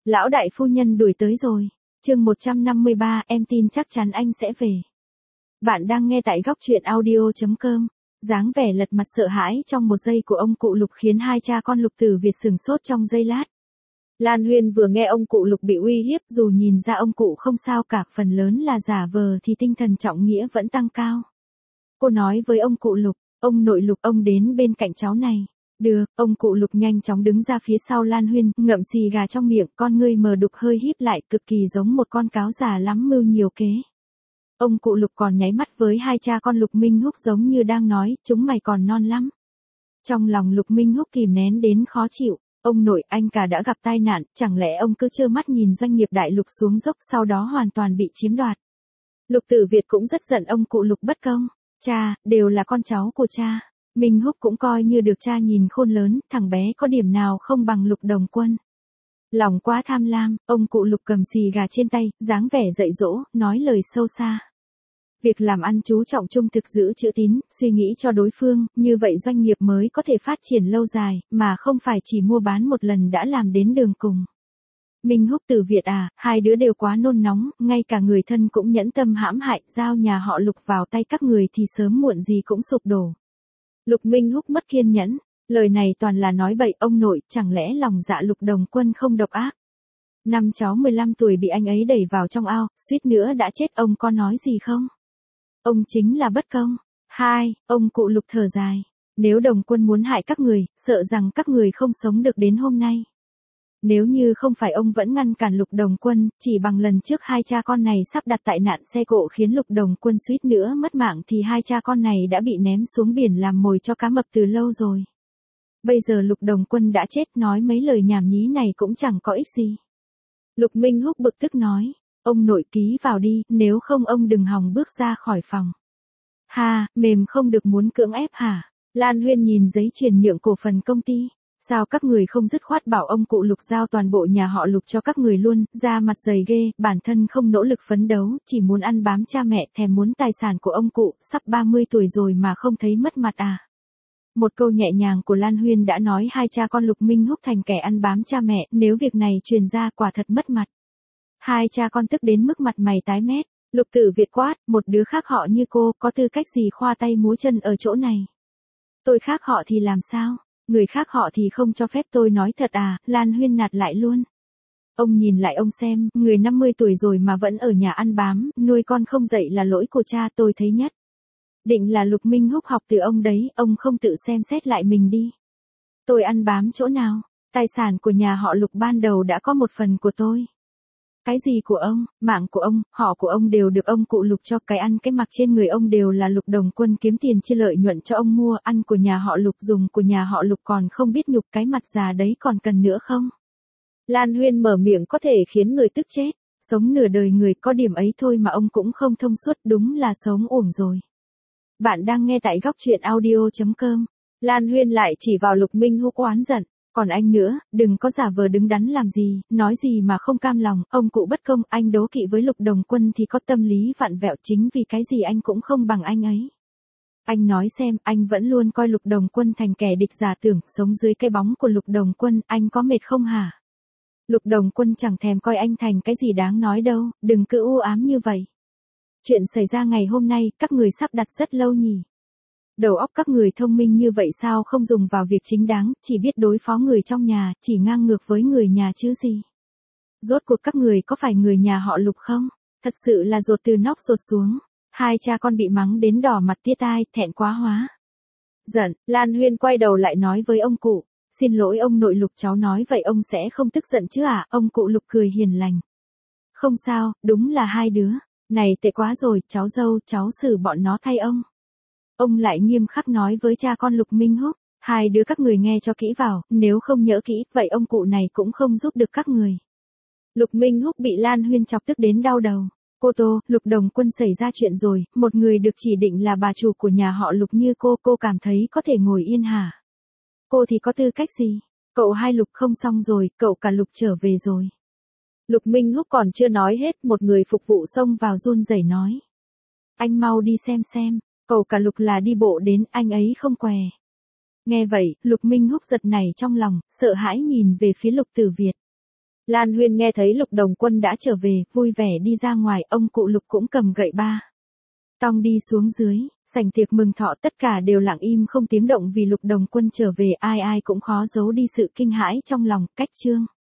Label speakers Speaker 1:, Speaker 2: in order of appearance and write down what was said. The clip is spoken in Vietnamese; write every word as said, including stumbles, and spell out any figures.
Speaker 1: Lão đại phu nhân đuổi tới rồi. Chương một trăm năm mươi ba, em tin chắc chắn anh sẽ về. Bạn đang nghe tại góc truyện audio chấm com. Dáng vẻ lật mặt sợ hãi trong một giây của ông cụ Lục khiến hai cha con Lục Tử Việt sửng sốt trong giây lát. Lan Huyên vừa nghe ông cụ Lục bị uy hiếp, dù nhìn ra ông cụ không sao cả, phần lớn là giả vờ thì tinh thần trọng nghĩa vẫn tăng cao. Cô nói với ông cụ Lục, ông nội Lục, ông đến bên cạnh cháu này. Được, ông cụ Lục nhanh chóng đứng ra phía sau Lan Huyên, ngậm xì gà trong miệng, con ngươi mờ đục hơi híp lại, cực kỳ giống một con cáo già lắm mưu nhiều kế. Ông cụ Lục còn nháy mắt với hai cha con Lục Minh Húc giống như đang nói, chúng mày còn non lắm. Trong lòng Lục Minh Húc kìm nén đến khó chịu, ông nội, anh cả đã gặp tai nạn, chẳng lẽ ông cứ trơ mắt nhìn doanh nghiệp đại Lục xuống dốc sau đó hoàn toàn bị chiếm đoạt. Lục Tử Việt cũng rất giận ông cụ Lục bất công, cha, đều là con cháu của cha. Minh Húc cũng coi như được cha nhìn khôn lớn, thằng bé có điểm nào không bằng Lục Đồng Quân. Lòng quá tham lam, ông cụ Lục cầm xì gà trên tay, dáng vẻ dạy dỗ, nói lời sâu xa. Việc làm ăn chú trọng trung thực, giữ chữ tín, suy nghĩ cho đối phương, như vậy doanh nghiệp mới có thể phát triển lâu dài, mà không phải chỉ mua bán một lần đã làm đến đường cùng. Minh Húc, Tử Việt à, hai đứa đều quá nôn nóng, ngay cả người thân cũng nhẫn tâm hãm hại, giao nhà họ Lục vào tay các người thì sớm muộn gì cũng sụp đổ. Lục Minh Húc mất kiên nhẫn, lời này toàn là nói bậy, ông nội, chẳng lẽ lòng dạ Lục Đồng Quân không độc ác. Năm cháu mười lăm tuổi bị anh ấy đẩy vào trong ao, suýt nữa đã chết, ông có nói gì không? Ông chính là bất công. Hai, ông cụ Lục thở dài, nếu Đồng Quân muốn hại các người, sợ rằng các người không sống được đến hôm nay. Nếu như không phải ông vẫn ngăn cản Lục Đồng Quân, chỉ bằng lần trước hai cha con này sắp đặt tại nạn xe cộ khiến Lục Đồng Quân suýt nữa mất mạng thì hai cha con này đã bị ném xuống biển làm mồi cho cá mập từ lâu rồi. Bây giờ Lục Đồng Quân đã chết, nói mấy lời nhảm nhí này cũng chẳng có ích gì. Lục Minh Húc bực tức nói, ông nội ký vào đi, nếu không ông đừng hòng bước ra khỏi phòng. Ha, mềm không được muốn cưỡng ép hả? Lan Huyên nhìn giấy chuyển nhượng cổ phần công ty. Sao các người không dứt khoát bảo ông cụ Lục giao toàn bộ nhà họ Lục cho các người luôn, ra mặt dày ghê, bản thân không nỗ lực phấn đấu, chỉ muốn ăn bám cha mẹ, thèm muốn tài sản của ông cụ, sắp ba mươi tuổi rồi mà không thấy mất mặt à. Một câu nhẹ nhàng của Lan Huyên đã nói hai cha con Lục Minh Húc thành kẻ ăn bám cha mẹ, nếu việc này truyền ra quả thật mất mặt. Hai cha con tức đến mức mặt mày tái mét, Lục Tử Việt quát, một đứa khác họ như cô, có tư cách gì khoa tay múa chân ở chỗ này. Tôi khác họ thì làm sao? Người khác họ thì không cho phép tôi nói thật à, Lan Huyên nạt lại luôn. Ông nhìn lại ông xem, người năm mươi tuổi rồi mà vẫn ở nhà ăn bám, nuôi con không dậy là lỗi của cha, tôi thấy nhất. Định là Lục Minh Húc học từ ông đấy, ông không tự xem xét lại mình đi. Tôi ăn bám chỗ nào, tài sản của nhà họ Lục ban đầu đã có một phần của tôi. Cái gì của ông, mạng của ông, họ của ông đều được ông cụ Lục cho, cái ăn cái mặc trên người ông đều là Lục Đồng Quân kiếm tiền chia lợi nhuận cho ông mua, ăn của nhà họ Lục, dùng của nhà họ Lục, còn không biết nhục, cái mặt già đấy còn cần nữa không? Lan Huyên mở miệng có thể khiến người tức chết, sống nửa đời người có điểm ấy thôi mà ông cũng không thông suốt, đúng là sống uổng rồi. Bạn đang nghe tại góc truyện audio chấm com. Lan Huyên lại chỉ vào Lục Minh Húc oán giận. Còn anh nữa, đừng có giả vờ đứng đắn làm gì, nói gì mà không cam lòng, ông cụ bất công, anh đố kỵ với Lục Đồng Quân thì có tâm lý vặn vẹo, chính vì cái gì anh cũng không bằng anh ấy. Anh nói xem, anh vẫn luôn coi Lục Đồng Quân thành kẻ địch giả tưởng, sống dưới cái bóng của Lục Đồng Quân, anh có mệt không hả? Lục Đồng Quân chẳng thèm coi anh thành cái gì đáng nói đâu, đừng cứ u ám như vậy. Chuyện xảy ra ngày hôm nay, các người sắp đặt rất lâu nhỉ? Đầu óc các người thông minh như vậy sao không dùng vào việc chính đáng, chỉ biết đối phó người trong nhà, chỉ ngang ngược với người nhà chứ gì. Rốt cuộc các người có phải người nhà họ Lục không? Thật sự là dột từ nóc dột xuống. Hai cha con bị mắng đến đỏ mặt tía tai, thẹn quá hóa. Giận, Lan Huyên quay đầu lại nói với ông cụ, xin lỗi ông nội Lục, cháu nói vậy ông sẽ không tức giận chứ à? Ông cụ Lục cười hiền lành. Không sao, đúng là hai đứa. Này tệ quá rồi, cháu dâu, cháu xử bọn nó thay ông. Ông lại nghiêm khắc nói với cha con Lục Minh Húc, hai đứa các người nghe cho kỹ vào, nếu không nhớ kỹ, vậy ông cụ này cũng không giúp được các người. Lục Minh Húc bị Lan Huyên chọc tức đến đau đầu. Cô Tô, Lục Đồng Quân xảy ra chuyện rồi, một người được chỉ định là bà chủ của nhà họ Lục như cô, cô cảm thấy có thể ngồi yên hả? Cô thì có tư cách gì? Cậu hai Lục không xong rồi, cậu cả Lục trở về rồi. Lục Minh Húc còn chưa nói hết, một người phục vụ xông vào run rẩy nói. Anh mau đi xem xem. Cậu cả Lục là đi bộ đến, anh ấy không què. Nghe vậy, Lục Minh Húc giật nảy trong lòng, sợ hãi nhìn về phía Lục Tử Việt. Lan Huyên nghe thấy Lục Đồng Quân đã trở về, vui vẻ đi ra ngoài, ông cụ Lục cũng cầm gậy ba tong đi xuống dưới, sảnh tiệc mừng thọ tất cả đều lặng im không tiếng động vì Lục Đồng Quân trở về, ai ai cũng khó giấu đi sự kinh hãi trong lòng. Cách chương